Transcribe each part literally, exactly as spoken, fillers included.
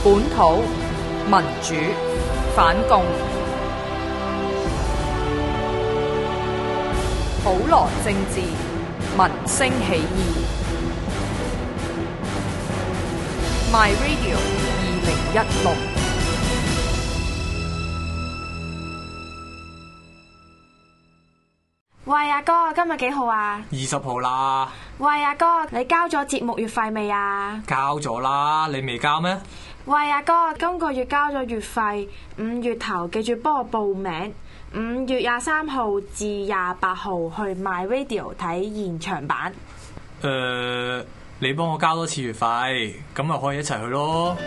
本土民主反共，普羅政治民聲起義。My Radio 二零一六。 喂，阿哥，今日幾號啊？ 二十號啦。 喂，阿哥，你交咗節目月費未啊？ 交咗啦，你未交咩？ 喂，阿哥，今個月交咗月費，五月頭記住幫我報名，五月廿三號至廿八號去 My Radio 睇現場版。 誒、呃，你幫我交多次月費，咁咪可以一齊去咯。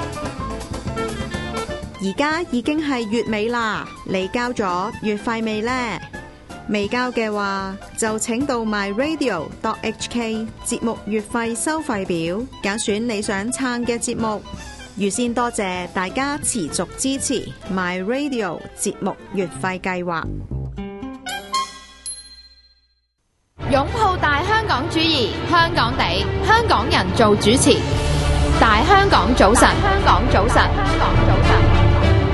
而家已經係月尾啦，你交咗月費未呢？未交嘅話，就請到 my radio dot h k 節目月費收費表，揀選你想撐嘅節目。預先多謝大家持續支持 my radio 節目月費計劃。 擁抱大香港主義，香港地，香港人做主持。大香港早晨，香港早晨，香港早晨。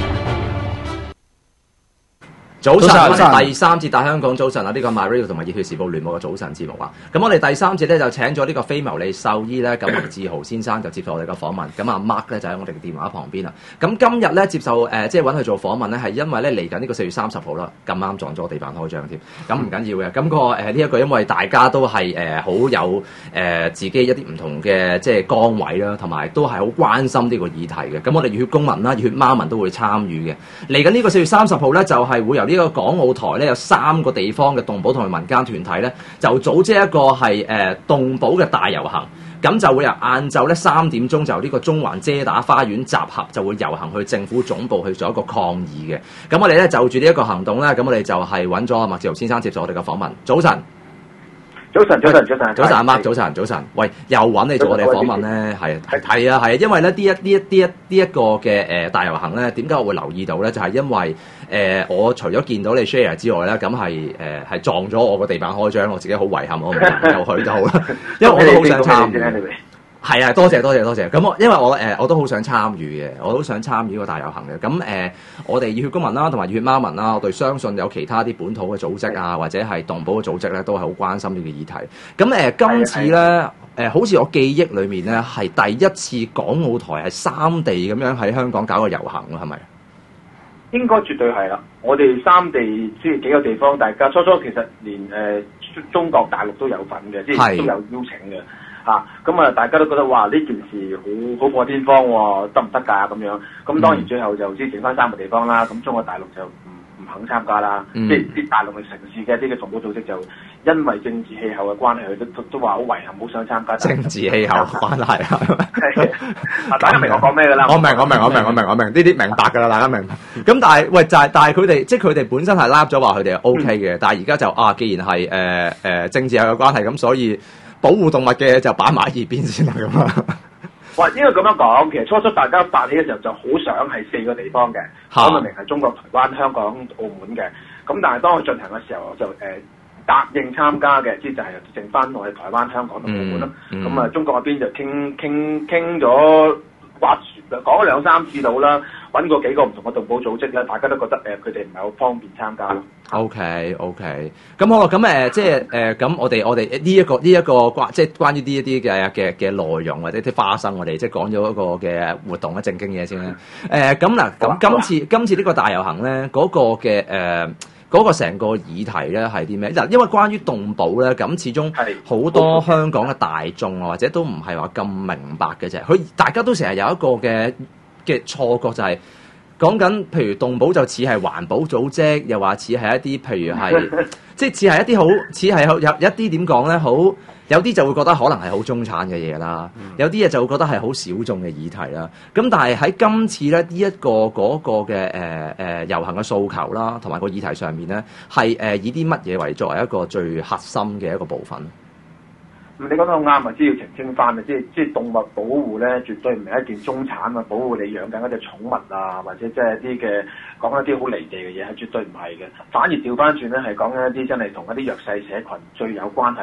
早晨，早晨第三節大香港早晨啊！呢、這個 My Radio 同埋熱血時報聯播嘅早晨節目啊！咁我哋第三節咧就請咗呢個非牟利獸醫咧，咁黃志豪先生就接受我哋嘅訪問。咁阿 Mark 咧就喺我哋嘅電話旁邊啦。咁今日咧接受誒、呃、即係揾佢做訪問咧，係因為咧嚟緊呢個四月三十號啦，咁啱撞咗個地板開張添。咁唔緊要嘅，咁、那個誒呢一個因為大家都係誒好有誒、呃、自己一啲唔同嘅即係崗位啦，同埋都係好關心呢個議題嘅。咁我哋熱血公民啦、熱血媽民都會參與嘅。嚟緊呢個四月三十號咧，就係、是、會由呢、這個港澳台咧有三個地方嘅動保同埋民間團體咧，就組織一個係誒、呃、動保嘅大遊行，咁就會由晏晝咧三點鐘就呢個中環遮打花園集合，就會遊行去政府總部去做一個抗議嘅。咁我哋咧就住呢一個行動咧，咁我哋就係揾咗麥志豪先生接受我哋嘅訪問。早晨。 早晨，早晨，早晨， 早晨，阿 Mark，早晨，早晨。喂，又揾你做我哋訪問咧，係係係啊，係啊，因為咧呢一呢一呢一呢一個嘅誒大遊行咧，點解我會留意到咧？就係、是、因為誒、呃、我除咗見到你 share 之外咧，咁係誒係撞咗我個地板開張，我自己好遺憾，我唔能夠去到啦，因為我都好想參與。係啊，多謝多謝多謝。咁我因為我誒、呃、我都好想參與嘅，我都想參與個大遊行嘅。咁誒、呃，我哋熱血公民啦，同埋熱血媽民啦，我哋相信有其他啲本土嘅組織啊，或者係動保嘅組織咧，都係好關心呢個議題。咁誒、呃，今次咧誒、呃，好似我記憶裡面咧，係第一次港澳台係三地咁樣喺香港搞個遊行咯，係咪？ 應該絕對係啦。我哋三地即係幾個地方，大家初初其實連誒、呃、中國大陸都有份嘅，即係都有邀請嘅。啊，咁啊，大家都覺得哇，呢件事好好破天荒喎，得唔得㗎咁樣？咁當然最後就只剩翻三個地方啦。咁中國大陸就唔唔肯參加啦。嗯、即係啲大陸嘅城市嘅啲嘅動保組織就因為政治氣候嘅關係，佢都都都話好遺憾，好想參加。 政治氣候關係啊， 係大家明我講咩㗎啦？ 我明，我明，我明，我明，我明，呢啲明白㗎啦，大家明。咁但係喂，就係但係佢哋，即係佢哋本身係拉咗話佢哋係 O K 嘅，嗯、但係而家就啊，既然係誒誒政治有關係，咁所以。保護動物嘅就擺埋一邊先啦，咁啊！ 哇，應該咁樣講，其實初初大家發起嘅時候就好想係四個地方嘅，講到明係中國、台灣、香港、澳門嘅。咁但係當佢進行嘅時候，就誒、呃、答應參加嘅，即係就係剩翻我哋台灣、香港同澳門啦。咁啊、嗯，嗯、中國嗰邊就傾傾傾咗，話講咗兩三次到啦，揾過幾個唔同嘅動保組織咧，大家都覺得誒佢哋唔係好方便參加咯。 O K O K， 咁好啦，咁誒、呃、即係誒咁我哋我哋呢一個呢一、這個關即係關於呢一啲嘅嘅嘅內容或者啲花生，我哋即係講咗一個嘅活動咧正經嘢先啦。誒咁嗱，咁、呃、今次今次呢個大遊行咧，嗰、那個嘅誒嗰個成個議題咧係啲咩？嗱，因為關於動保咧，咁始終好多香港嘅大眾啊，或者都唔係話咁明白嘅啫。佢大家都成日有一個嘅嘅錯覺就係、是。講緊，譬如動保就似係環保組織，又話似係一啲，譬如係，即係似係一啲好，似係有有一啲點講咧，好有啲就會覺得可能係好中產嘅嘢啦，有啲嘢就會覺得係好小眾嘅議題啦。咁但係喺今次咧呢一、這個嗰、那個嘅誒誒遊行嘅訴求啦，同埋個議題上面咧，係誒、呃、以啲乜嘢為作為一個最核心嘅一個部分？ 你講得好啱啊！即係要澄清翻啊！即係即係動物保護咧，絕對唔係一件中產啊！保護你養緊一隻寵物啊，或者即係一啲嘅講一啲好離地嘅嘢，係絕對唔係嘅。反而調翻轉咧，係講緊一啲真係同一啲弱勢社群最有關係，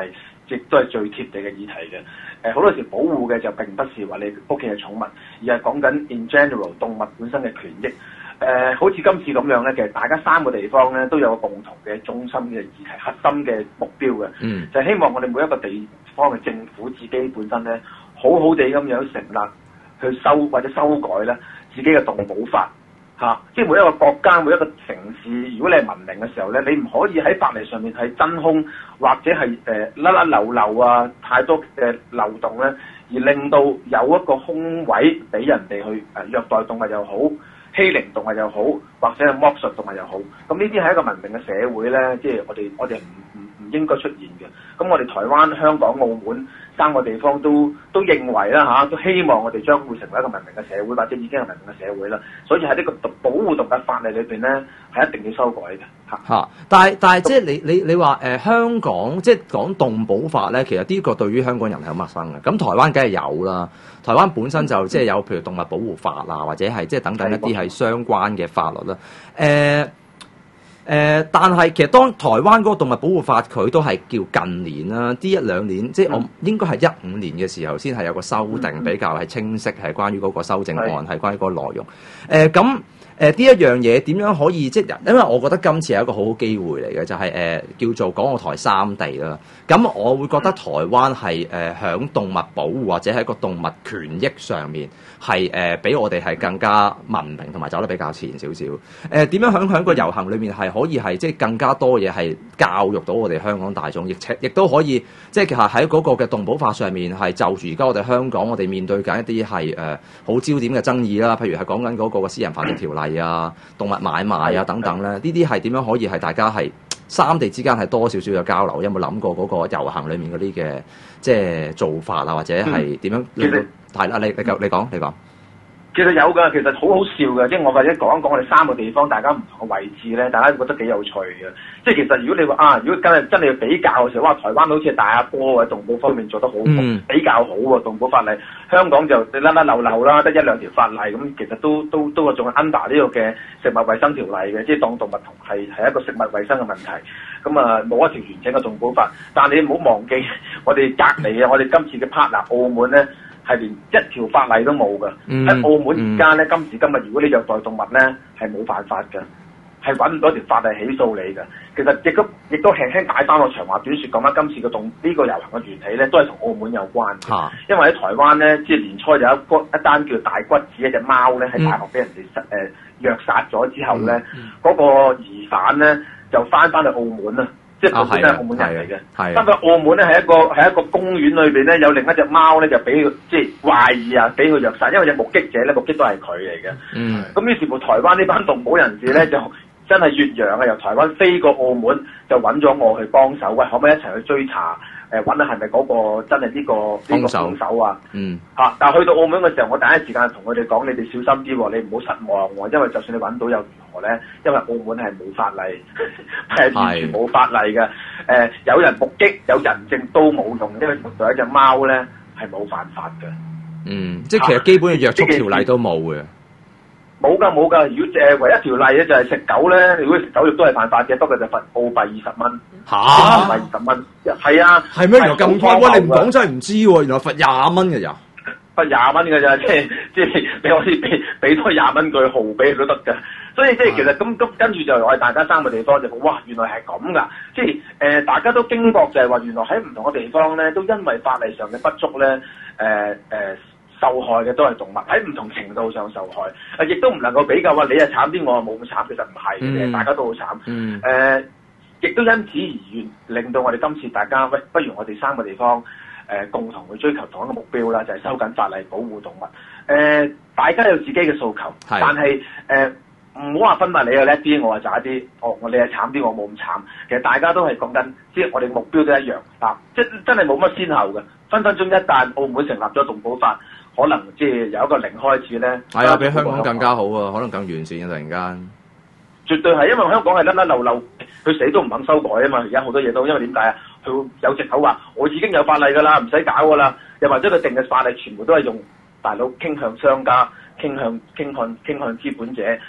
亦都係最貼地嘅議題嘅。誒、呃、好多時保護嘅就並不是話你屋企嘅寵物，而係講緊 in general 動物本身嘅權益。誒、呃、好似今次咁樣咧，其實大家三個地方咧都有個共同嘅中心嘅議題、核心嘅目標嘅，嗯、就係希望我哋每一個地方嘅政府自己本身咧，好好地咁樣成立去修或者修改咧自己嘅動保法。嚇、啊！即係每一個國家、每一個城市，如果你係文明嘅時候咧，你唔可以喺法例上面係真空或者係誒甩甩漏漏啊，太多嘅漏洞咧，而令到有一個空位俾人哋去誒、呃、虐待動物又好、欺凌動物又好，或者係剝削動物又好。咁呢啲係一個文明嘅社會咧，即係我哋我哋唔唔唔應該出現嘅。咁我哋台灣、香港、澳門三個地方都都認為啦嚇、啊，都希望我哋將會成為一個文明嘅社會，或者已經係文明嘅社會啦。所以喺呢個保護動物法例裏邊咧，係一定要修改嘅嚇。嚇！ 但係但係即係你你你話誒、呃、香港即係講動保法咧，其實呢個對於香港人係好陌生嘅。咁台灣梗係有啦，台灣本身就即係有譬如動物保護法啊，或者係即係等等一啲係相關嘅法律啦。誒、呃。誒、呃，但係其實當台灣嗰個動物保護法佢都係叫近年啦，呢一兩年，即係我應該係一五年嘅時候先係有個修訂比較係清晰，係關於嗰個修正案，係關於嗰個內容。誒、呃，咁。誒呢、呃、一樣嘢點樣可以即係，因為我覺得今次係一個好好機會嚟嘅，就係、是、誒、呃、叫做港澳台三地啦。咁我會覺得台灣係誒響動物保護或者喺個動物權益上面係誒、呃、比我哋係更加文明同埋走得比較前少少。誒、呃、點樣響響個遊行裏面係可以係即係更加多嘢係教育到我哋香港大眾，亦亦都可以即係其實喺嗰個嘅動保法上面係就住而家我哋香港我哋面對緊一啲係誒好焦點嘅爭議啦，譬如係講緊嗰個嘅私人繁殖條例啊、動物買賣啊等等咧，呢啲係點樣可以係大家係三地之間係多少少嘅交流？有冇諗過嗰個遊行裡面嗰啲嘅即係做法啊，或者係點樣？其實係啦，你你講你講你講。 其實有㗎，其實好好笑㗎，即係我或者講一講我哋三個地方大家唔同嘅位置咧，大家覺得幾有趣嘅。即係其實如果你話啊，如果真係真係要比較嘅時候，哇，台灣好似係大阿波喺動保方面做得好，嗯、比較好喎，動保法例。香港就甩甩漏漏啦，得一兩條法例咁，其實都都都係仲係 under 呢個嘅食物衞生條例嘅，即係當動物同係係一個食物衞生嘅問題。咁啊，冇一條完整嘅動保法，但係你唔好忘記我哋隔離啊，我哋今次嘅 partner 澳門咧。係連一條法例都冇㗎，喺、嗯、澳門而家咧，今時今日如果你虐待動物咧，係冇犯法㗎，係揾唔到條法例起訴你㗎。其實亦都亦都輕輕解翻個長話短説講翻，今次嘅動呢個遊行嘅緣起咧，都係同澳門有關嘅。啊、因為喺台灣咧，即係年初有一個一單叫大骨子一隻貓咧，喺大學俾人哋誒、呃、虐殺咗之後咧，嗰、嗯、個疑犯咧就翻翻去澳門啊。即係本身係澳門人嚟嘅，不過澳門咧係一個係一個公園裏邊咧有另一隻貓咧就俾佢即係懷疑啊俾佢虐殺，因為隻目擊者咧目擊都係佢嚟嘅。嗯，咁於是乎台灣呢班動保人士咧就真係越洋啊，由台灣飛過澳門就揾咗我去幫手，喂，可唔可以一齊去追查？誒揾下係咪嗰個真係呢、呢個呢個兇手啊？嗯，嚇、啊！但係去到澳門嘅時候，我第一時間同佢哋講：你哋小心啲喎，你唔好失望喎，因為就算你揾到又如何咧？因為澳門係冇法例，係完全冇法例嘅。誒、呃，有人目擊有人證都冇用，因為對一隻貓咧係冇犯法嘅。嗯， 即係其實基本嘅約束條例都冇嘅。 冇㗎冇㗎，如果誒唯一條例咧就係食狗咧，如果食狗肉都係犯法嘅，不過就罰澳幣二十蚊。嚇！澳幣二十蚊，係啊。係咩？原來咁貴？喂，你唔講真係唔知喎，原來罰廿蚊嘅咋？罰廿蚊嘅咋？即係即係你可以俾俾多廿蚊句號俾佢都得㗎。所以即係其實咁咁跟住就我哋大家三個地方就哇，原來係咁㗎。即係誒、呃、大家都驚覺就係話，原來喺唔同嘅地方咧，都因為法例上嘅不足咧，誒、呃、誒。呃受害嘅都係動物，喺唔同程度上受害，誒亦都唔能夠比較話你係慘啲，我係冇咁慘，其實唔係嘅，嗯、大家都好慘。誒、嗯，亦、呃、都因此而願令到我哋今次大家，喂，不如我哋三個地方誒、呃、共同去追求同一個目標啦，就係、是、收緊法例保護動物。誒、呃，大家有自己嘅訴求，是但係誒唔好話分埋你係叻啲，我係渣啲，我我你係慘啲，我冇咁慘。其實大家都係講緊，即係我哋目標都一樣啊！即係真係冇乜先後嘅，分分鐘一旦澳門成立咗動保法。可能即係由一個零開始咧，係啊，比香港更加好啊，可能更完善啊！突然間，絕對係，因為香港係甩甩漏漏，佢死都唔肯修改啊嘛！而家好多嘢都，因為點解啊？佢有藉口話我已經有法例㗎啦，唔使搞㗎啦。又或者佢定嘅法例全部都係用大佬傾向商家、傾向傾向傾向資本者。誒、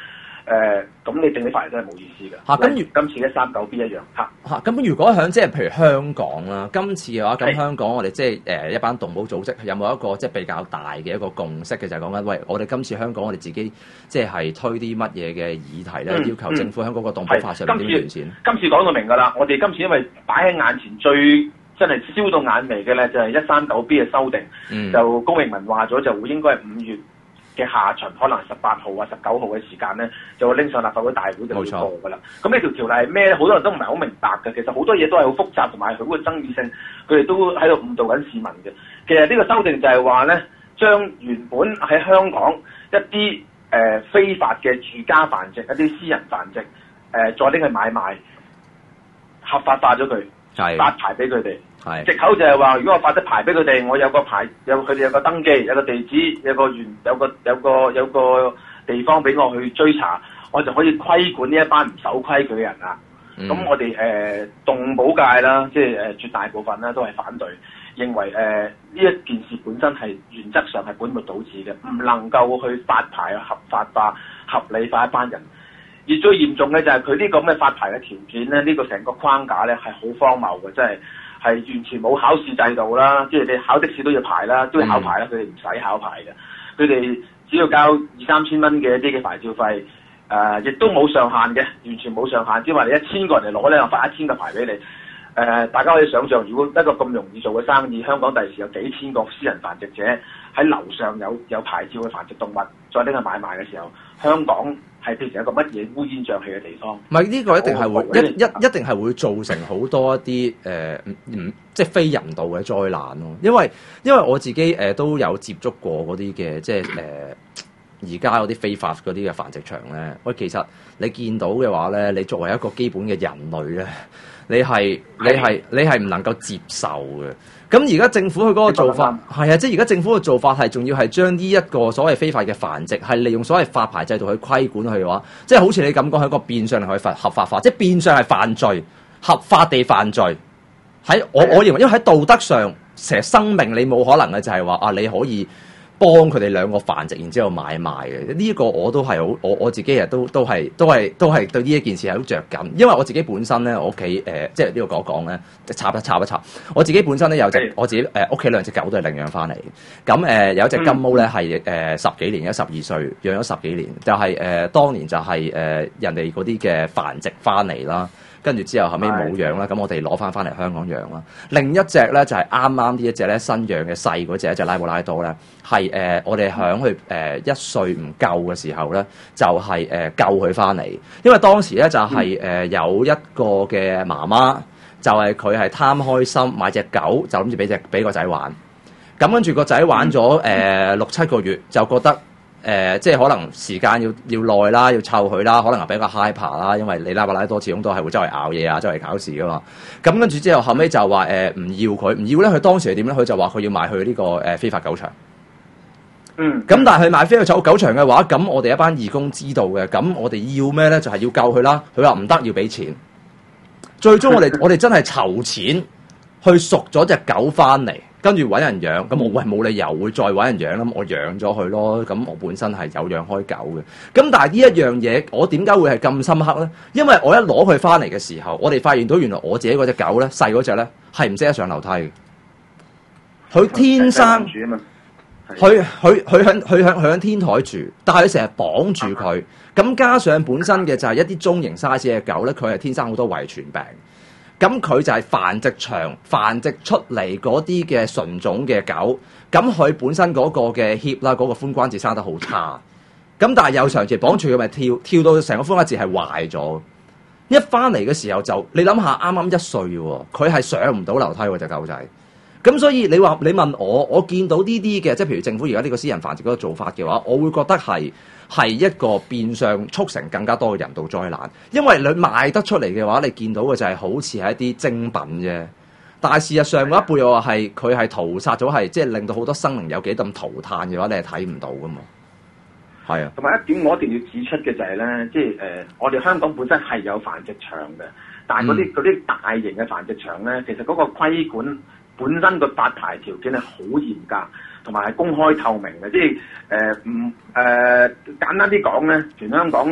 誒咁你定啲法例真係冇意思㗎。 嚇，咁如今次嘅三九 B 一樣嚇嚇，咁如果響即係譬如香港啦，今次嘅話，咁香港我哋即係誒一班動保組織有冇一個即係比較大嘅一個共識嘅，就係講緊喂，我哋今次香港我哋自己即係推啲乜嘢嘅議題咧， 嗯、 要求政府喺嗰個動保法上面點完善？ 今次講到明㗎啦，我哋今次因為擺喺眼前最真係燒到眼眉嘅咧，就係一三九 B 嘅修訂，嗯、就高永文話咗就會應該係五月嘅下旬，可能十八號啊、十九號嘅時間咧，就會拎上立法會大會就會過㗎啦。咁呢條條例係咩咧？好多人都唔係好明白嘅。其實好多嘢都係好複雜同埋好嘅爭議性，佢哋都喺度誤導緊市民嘅。其實呢個修訂就係話咧，將原本喺香港一啲誒、呃、非法嘅住家繁殖、一啲私人繁殖，誒、呃、再拎去買賣，合法化咗佢。 係發牌俾佢哋， 係藉口就係話，如果我發咗牌俾佢哋，我有個牌，有佢哋有個登記，有個地址，有個原有個有個有個地方俾我去追查，我就可以規管呢一班唔守規矩嘅人啦。咁、嗯、我哋誒、呃、動保界啦，即係誒、呃、絕大部分啦都係反對，認為誒呢、呃、一件事本身係原則上係本末倒置嘅，唔能夠去發牌合法化、合理化一班人。而最嚴重嘅就係佢呢個咁嘅發牌嘅條件咧，呢、呢個成個框架咧係好荒謬嘅，真係係完全冇考試制度啦，即係你考的士都要牌啦，都要考牌啦，佢哋唔使考牌嘅，佢哋只要交二三千蚊嘅一啲嘅牌照費，誒、呃、亦都冇上限嘅，完全冇上限，只係話你一千個人嚟攞咧，我發一千個牌俾你。誒、呃，大家可以想象，如果一個咁容易做嘅生意，香港第時有幾千個私人繁殖者喺樓上有有牌照去繁殖動物，再拎去買賣嘅時候，香港係變成一個乜嘢烏煙瘴氣嘅地方？ 唔係呢個一定係會一一一定係會造成好多一啲誒唔即係非人道嘅災難咯。因為因為我自己誒、呃、都有接觸過嗰啲嘅即係誒而家嗰啲非法嗰啲嘅繁殖場咧。喂，其實你見到嘅話咧，你作為一個基本嘅人類咧，你係你係你係唔能夠接受嘅。咁而家政府佢嗰個做法係啊，即係而家政府嘅做法係仲要係將呢一個所謂非法嘅繁殖係利用所謂發牌制度去規管佢嘅話，即係好似你咁講係一個變相嚟去合法化，即係變相係犯罪，合法地犯罪。喺我我認為，因為喺道德上，成生命你冇可能嘅就係話啊，你可以幫佢哋兩個繁殖，然之後買賣嘅呢一個我都係好，我我自己亦都都係都係都係對呢一件事係好着緊，因為我自己本身咧，我屋企誒即係呢個講講咧，插一插一插，我自己本身咧有隻我自己誒屋企兩隻狗都係領養翻嚟，咁誒、呃、有一隻金毛咧係誒十幾年，而家十二歲，養咗十幾年，就係、是、誒、呃、當年就係、是、誒、呃、人哋嗰啲嘅繁殖翻嚟啦。跟住之後後尾冇養啦，咁我哋攞翻翻嚟香港養啦。另一隻咧就係啱啱呢一隻咧新養嘅細嗰隻，一隻拉布拉多咧，係誒、呃、我哋響佢誒一歲唔夠嘅時候咧，就係、是、誒、呃、救佢翻嚟。因為當時咧就係、是、誒、呃、有一個嘅媽媽，就係佢係貪開心買隻狗，就諗住俾隻俾個仔玩。咁跟住個仔玩咗誒、呃、六七個月，就覺得。誒、呃，即係可能時間要要耐啦，要湊佢啦，可能係比較 hyper 啦，因為你拉布拉多始終都係會周圍咬嘢啊，周圍搞事噶嘛。咁跟住之後，後尾就話誒唔要佢，唔要咧，佢當時係點咧？佢就話佢要賣去呢、這個誒、呃、非法狗場。嗯。咁但係佢賣非法狗場嘅話，咁我哋一班義工知道嘅，咁我哋要咩咧？就係、是、要救佢啦。佢話唔得，要俾錢。最終我哋我哋真係籌錢去贖咗隻狗翻嚟。跟住揾人養，咁我喂冇理由會再揾人養啦，我養咗佢咯。咁我本身係有養開狗嘅，咁但係呢一樣嘢，我點解會係咁深刻咧？因為我一攞佢翻嚟嘅時候，我哋發現到原來我自己嗰隻狗咧，細嗰隻咧係唔識得上樓梯嘅。佢天生，佢佢佢響佢響佢響天台住，但係佢成日綁住佢。咁加上本身嘅就係一啲中型 size 嘅狗咧，佢係天生好多遺傳病。咁佢就係繁殖場繁殖出嚟嗰啲嘅純種嘅狗，咁佢本身嗰個嘅 hip 啦，嗰個髖關節生得好差，咁但係又長期綁住佢咪跳，跳到成個髖關節係壞咗。一翻嚟嘅時候就，你諗下啱啱一歲喎，佢係上唔到樓梯喎隻狗仔。咁所以你話你問我，我見到呢啲嘅，即係譬如政府而家呢個私人繁殖嗰個做法嘅話，我會覺得係係一個變相促成更加多嘅人道災難。因為你賣得出嚟嘅話，你見到嘅就係好似係一啲精品啫。但係事實上嗰一輩又話係佢係屠殺咗，係即係令到好多生命有幾咁塗炭嘅話，你係睇唔到噶嘛。係啊， 同埋一點我一定要指出嘅就係、是、咧，即係誒、呃，我哋香港本身係有繁殖場嘅，但係嗰啲嗰啲大型嘅繁殖場咧，其實嗰個規管本身個發牌條件係好嚴格，同埋係公開透明嘅，即係誒唔誒簡單啲講咧，全香港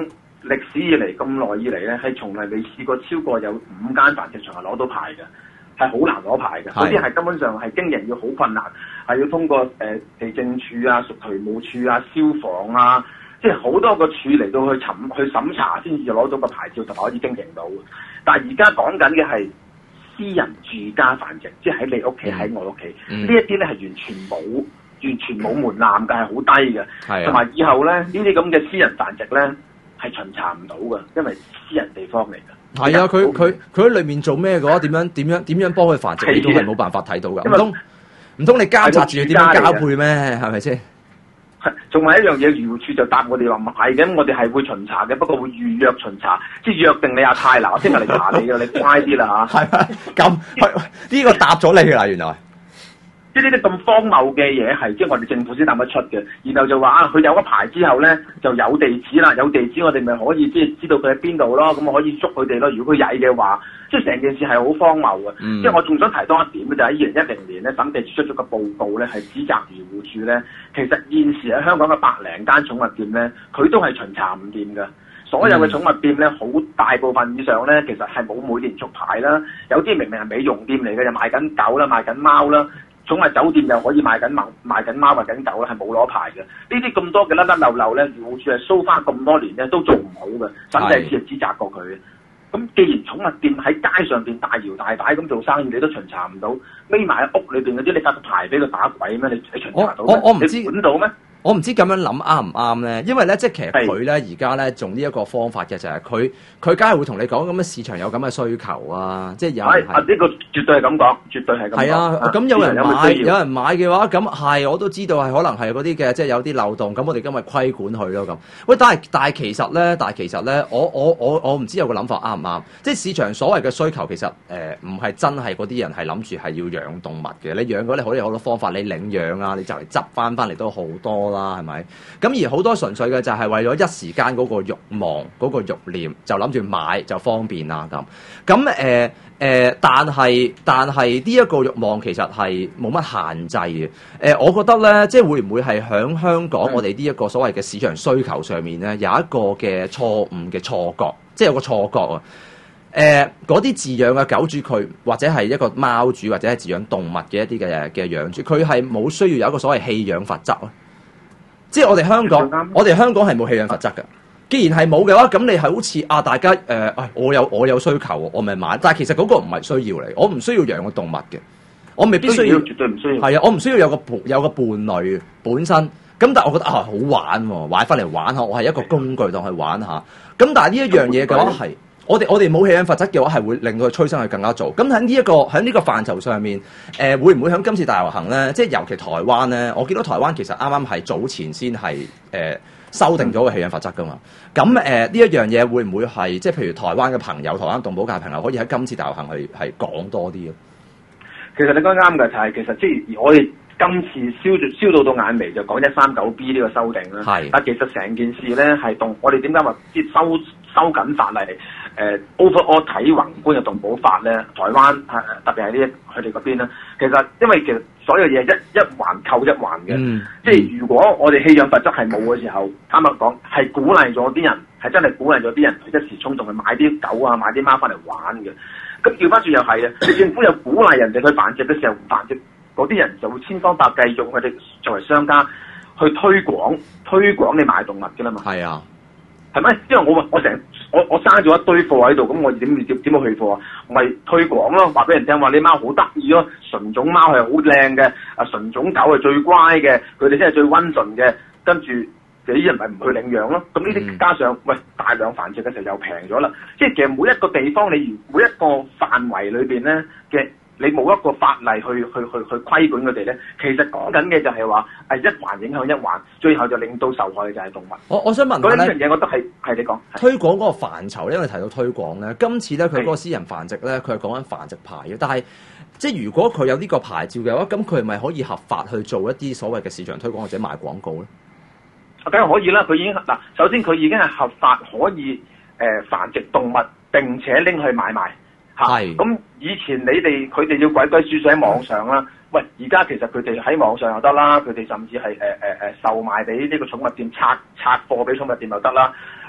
歷史以嚟咁耐以嚟咧，係從來未試過超過有五間繁殖場係攞到牌嘅，係好難攞牌嘅。嗰啲係根本上係經營要好困難，係要通過誒、呃、地政處啊、屬渠務處啊、消防啊，即係好多個處嚟到去審去審查先至攞到個牌照，同埋可以經營到。但係而家講緊嘅係私人住家繁殖，即係喺你屋企喺我屋企，呢一啲咧係完全冇。完全冇門檻嘅，係好低嘅，同埋、啊、以後咧呢啲咁嘅私人繁殖咧係巡查唔到嘅，因為私人地方嚟嘅。係啊， 佢佢佢喺裏面做咩嘅話，點樣點樣點樣幫佢繁殖，你都係冇辦法睇到㗎。唔通唔通你監察住點樣交配咩？係咪先？ 仲係一樣嘢，漁護署就答我哋話唔係嘅，我哋係會巡查嘅，不過會預約巡查，即係約定你阿太嗱，聽日嚟查你嘅，你乖啲啦嚇。係咪咁？呢個答咗你㗎啦，原來。 即係呢啲咁荒謬嘅嘢係，即係我哋政府先答得出嘅。然後就話啊，佢有咗牌之後咧，就有地址啦，有地址我哋咪可以即係知道佢喺邊度咯，咁我可以捉佢哋咯。如果佢曳嘅話，即係成件事係好荒謬嘅。嗯、即係我仲想提多一點嘅就係二零一零年咧，審計處出咗個報告咧，係指責漁護署咧，其實現時喺香港嘅百零間寵物店咧，佢都係巡查唔掂嘅。所有嘅寵物店咧，好大部分以上咧，其實係冇每年續牌啦。有啲明明係美容店嚟嘅，就賣緊狗啦，賣緊貓啦。寵物酒店又可以賣緊貓賣緊貓賣緊狗啦，係冇攞牌嘅。呢啲咁多嘅甩甩漏漏咧，漁護署係蘇翻咁多年咧，都做唔好嘅。審計處係指責過佢嘅。咁既然寵物店喺街上邊大搖大擺咁做生意，你都巡查唔到，匿埋喺屋裏邊嗰啲，你發個牌俾佢打鬼咩？你你巡查到咩？ 我我唔知你管到咩？ 我唔知咁樣諗啱唔啱咧，因為咧，即係其實佢咧而家咧用呢一個方法嘅就係佢佢梗係會同你講咁嘅市場有咁嘅需求啊，即係有人係。啊，呢個絕對係咁講，絕對係咁講。係啊，咁有人買有人買嘅話，咁係我都知道係可能係嗰啲嘅，即係有啲漏洞，咁我哋今日規管佢咯咁。喂，但係但係其實咧，但係其實咧，我我我我唔知有個諗法啱唔啱？即係市場所謂嘅需求，其實誒唔係真係嗰啲人係諗住係要養動物嘅。你養嗰啲可以有好多方法，你領養啊，你就嚟執翻翻嚟都好多啦，係咪？咁而好多純粹嘅就係為咗一時間嗰個慾望、嗰、嗰個慾念，就諗住買就方便啦咁。咁誒誒，但係但係呢一個慾望其實係冇乜限制嘅。誒、呃，我覺得咧，即係會唔會係響香港我哋呢一個所謂嘅市場需求上面咧，有一個嘅錯誤嘅錯覺，即係有個錯覺啊！誒、呃，嗰啲飼養嘅狗主佢或者係一個貓主或者係飼養動物嘅一啲嘅嘅養主，佢係冇需要有一個所謂棄養罰則咯。即係我哋香港，我哋香港係冇棄養罰則嘅。既然係冇嘅話，咁你係好似啊，大家誒，誒、呃，我有我有需求，我咪買。但係其實嗰個唔係需要嚟，我唔需要養個動物嘅，我未必需要， 絕對唔需要。 係啊，我唔需要有個伴有個伴侶本身。咁但係我覺得啊，好玩喎，買翻嚟玩下，我係一個工具當去玩下。咁但係呢一樣嘢嘅話係。我哋我哋冇棄養罰則嘅話，係會令到佢催生去更加早。咁喺呢一個喺呢個範疇上面，誒、呃、會唔會喺今次大遊行咧？即係尤其台灣咧，我見到台灣其實啱啱係早前先係誒修訂咗個棄養罰則噶嘛。咁誒呢一樣嘢會唔會係即係譬如台灣嘅朋友、台灣動保界朋友可以喺今次大遊行去係講多啲咯？ 其實你講啱嘅就係、是、其實即係我哋今次燒住燒到到眼眉就講一三九 B 呢個修訂啦。係，但其實成件事咧係動我哋點解話即係收收緊法例？誒、呃、overall 睇宏觀嘅動保法咧，台灣係、呃、特別係呢佢哋嗰邊咧，其實因為其實所有嘢一一環扣一環嘅，嗯、即係如果我哋棄養罰則係冇嘅時候，坦白講係鼓勵咗啲人，係真係鼓勵咗啲人一時衝動去買啲狗啊、買啲貓翻嚟玩嘅。咁調翻轉又係啊，政府又鼓勵人哋去繁殖嘅時候唔繁殖，嗰啲人就會千方百計用佢哋作為商家去推廣推廣你買動物嘅啦嘛。係啊。係咪？因為我我成我我生咗一堆貨喺度，咁我點點點去貨啊？我咪推廣咯，話俾人聽話你貓好得意咯，純種貓係好靚嘅，啊純種狗係最乖嘅，佢哋先係最溫順嘅。跟住有啲人咪唔去領養咯。咁呢啲加上喂大量繁殖嘅時候又平咗啦。即係其實每一個地方你每一個範圍裏邊咧嘅。你冇一個法例去去去去規管佢哋咧，其實講緊嘅就係話係一環影響一環，最後就令到受害嘅就係動物。我我想問下呢樣嘢，我覺得係係你講推廣嗰個範疇，因為提到推廣咧，今次咧佢嗰個私人繁殖咧，佢係講緊繁殖牌嘅，但係即係如果佢有呢個牌照嘅話，咁佢係咪可以合法去做一啲所謂嘅市場推廣或者賣廣告咧？梗係可以啦，佢已經嗱，首先佢已經係合法可以誒、呃、繁殖動物並且拎去買賣。係，咁以前你哋佢哋要鬼鬼祟祟喺網上啦，喂，而家其實佢哋喺網上又得啦，佢哋甚至係誒誒誒售賣俾呢個寵物店拆拆貨俾寵物店又得啦，誒、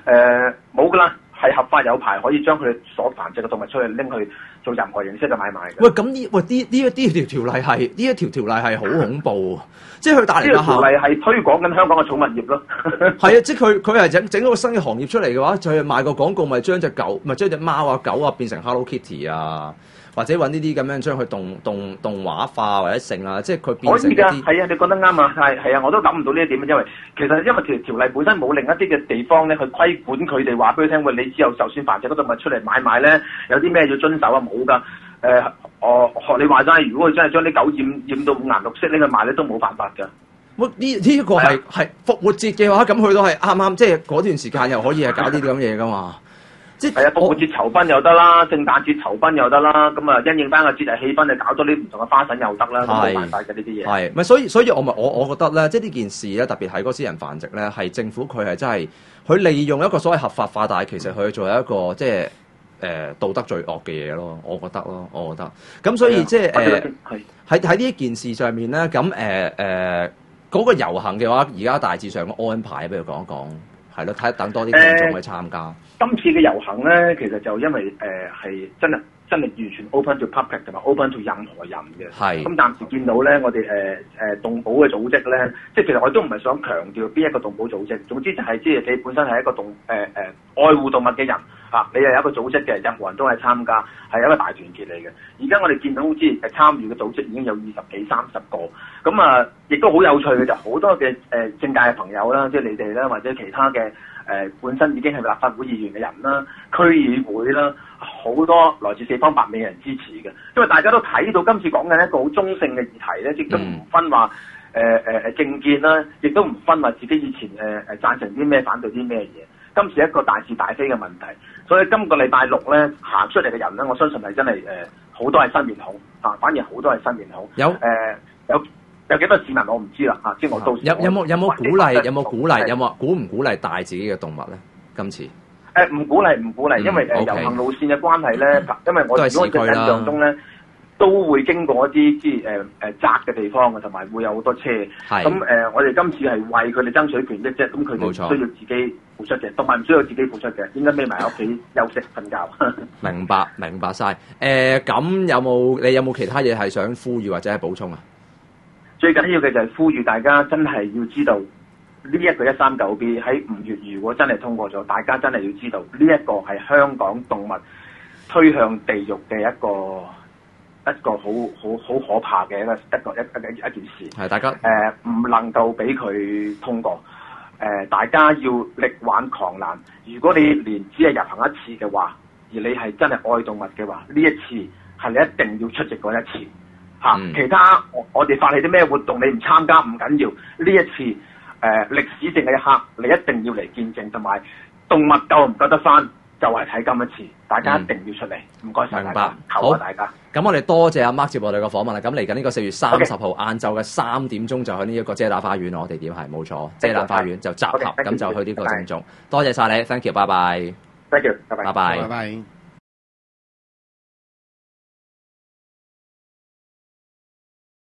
誒冇㗎啦。係合法有牌可以將佢所繁殖嘅動物出去拎去做任何形式嘅買賣嘅。 喂，咁呢？喂，呢呢一啲條條例係呢一條條例係好恐怖，即係佢帶嚟嘅條例係推廣緊香港嘅寵物業咯。 係啊，即係佢佢係整整咗個新嘅行業出嚟嘅話，就係賣個廣告，咪將隻狗，咪將隻貓啊狗啊變成 Hello Kitty 啊，或者揾呢啲咁樣將佢動動動畫化或者成啊，即係佢變成一啲。可以㗎， 係啊，你講得啱啊，係係啊，我都諗唔到呢一點，因為其實因為條條例本身冇另一啲嘅地方咧去規管佢哋，話俾佢聽，喂，你之後就算繁殖嗰動物出嚟買賣咧，有啲咩要遵守啊？冇㗎。誒、呃，我學你話齋，如果佢真係將啲狗染染到五顏六色拎去賣咧，都冇犯法㗎。 呢呢一個係係復活節嘅話，咁佢都係啱啱，即係嗰段時間又可以係搞呢啲咁嘢㗎嘛。即係啊，復活節酬賓又得啦，聖誕節酬賓又得啦，咁啊因應翻個節日氣氛，就搞多啲唔同嘅花神又得啦，都冇辦法嘅呢啲嘢。 係，咪所以所以我咪我我覺得咧，即係呢件事咧，特別係嗰個私人繁殖咧，係政府佢係真係佢利用一個所謂合法化，但係其實佢做一個即係誒、呃、道德罪惡嘅嘢咯，我覺得咯，我覺得。咁所以即係誒喺喺呢一件事上面咧，咁誒誒嗰個遊行嘅話，而家大致上嘅安排，不如講一講，係咯，睇等多啲觀眾去參加。呃今次嘅遊行咧，其實就因為誒係、呃、真係真係完全 open to public 同埋 open to 任何人嘅。係。咁暫時見到咧，我哋誒誒動保嘅組織咧，即係其實我都唔係想強調邊一個動保組織。總之就係即係你本身係一個動誒誒、呃呃、愛護動物嘅人啊，你係有一個組織嘅，任何人都係參加，係一個大團結嚟嘅。而家我哋見到好似誒參與嘅組織已經有二十幾三十個，咁啊亦都好有趣嘅就好多嘅誒、呃、政界嘅朋友啦，即係你哋啦，或者其他嘅。誒、呃、本身已經係立法會議員嘅人啦，區議會啦，好多來自四方八面嘅人支持嘅，因為大家都睇到今次講緊一個好中性嘅議題咧，亦都唔分話誒誒誒政見啦，亦都唔分話自己以前誒誒贊成啲咩，反對啲咩嘢。今次一個大是大非嘅問題，所以今個禮拜六咧行出嚟嘅人咧，我相信係真係誒好多係新面孔啊，反而好多係新面孔。有誒、呃、有。有幾多市民我唔知啦嚇，即係我到時有有冇有冇鼓勵有冇鼓勵有冇鼓唔鼓勵帶自己嘅動物咧？今次誒唔鼓勵唔鼓勵，因為誒遊行路線嘅關係咧，因為我如果嘅印象中咧，都會經過一啲即係誒誒窄嘅地方嘅，同埋會有好多車。咁誒、呃，我哋今次係為佢哋爭取權益啫，咁佢哋需要自己付出嘅，同埋唔需要自己付出嘅，應該匿埋喺屋企休息瞓覺。 明白明白晒。誒、呃，咁有冇你有冇其他嘢係想呼籲或者係補充啊？ 最緊要嘅就係呼籲大家真係要知道呢一個一三九 B 喺五月如果真係通過咗，大家真係要知道呢一個係香港動物推向地獄嘅一個一個好好好可怕嘅一個一個一一一件事。係大家誒唔、呃、能夠俾佢通過，誒、呃、大家要力挽狂瀾。如果你連只係遊行一次嘅話，而你係真係愛動物嘅話，呢一次係你一定要出席嗰一次。嗯、其他我我哋發起啲咩活動，你唔參加唔緊要。呢一次誒、呃、歷史性嘅一刻，你一定要嚟見證，同埋動物救唔救得翻，就係、是、睇今一次。大家一定要出嚟，唔該晒大家，求下大家。咁我哋多謝阿 Mark 接我哋嘅訪問啦。咁嚟緊呢個四月三十號晏晝嘅三點鐘就喺呢一個遮打花園，我哋點係冇錯，遮打花園就集合，咁、okay, 就去呢個正中。多謝晒你 ，thank you，拜拜。thank you，拜拜。 拜拜。 拜拜。